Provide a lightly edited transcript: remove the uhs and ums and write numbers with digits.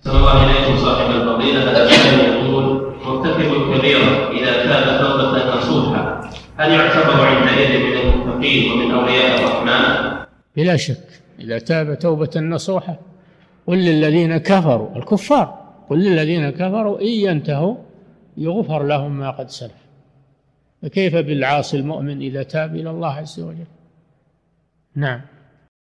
صلى الله عليه صاحب الفضيلة. هذا السائل يقول: مرتكب الكبيرة إذا تاب توبة نصوحة هل يعتبر عندئذ من المتقين ومن أولياء الرحمن؟ بلا شك، إذا تاب توبة نصوحة. قل للذين كفروا، الكفار، قل للذين كفروا إن ينتهوا يغفر لهم ما قد سلف. فكيف بالعاصي المؤمن إذا تاب إلى الله عز وجل؟ نعم.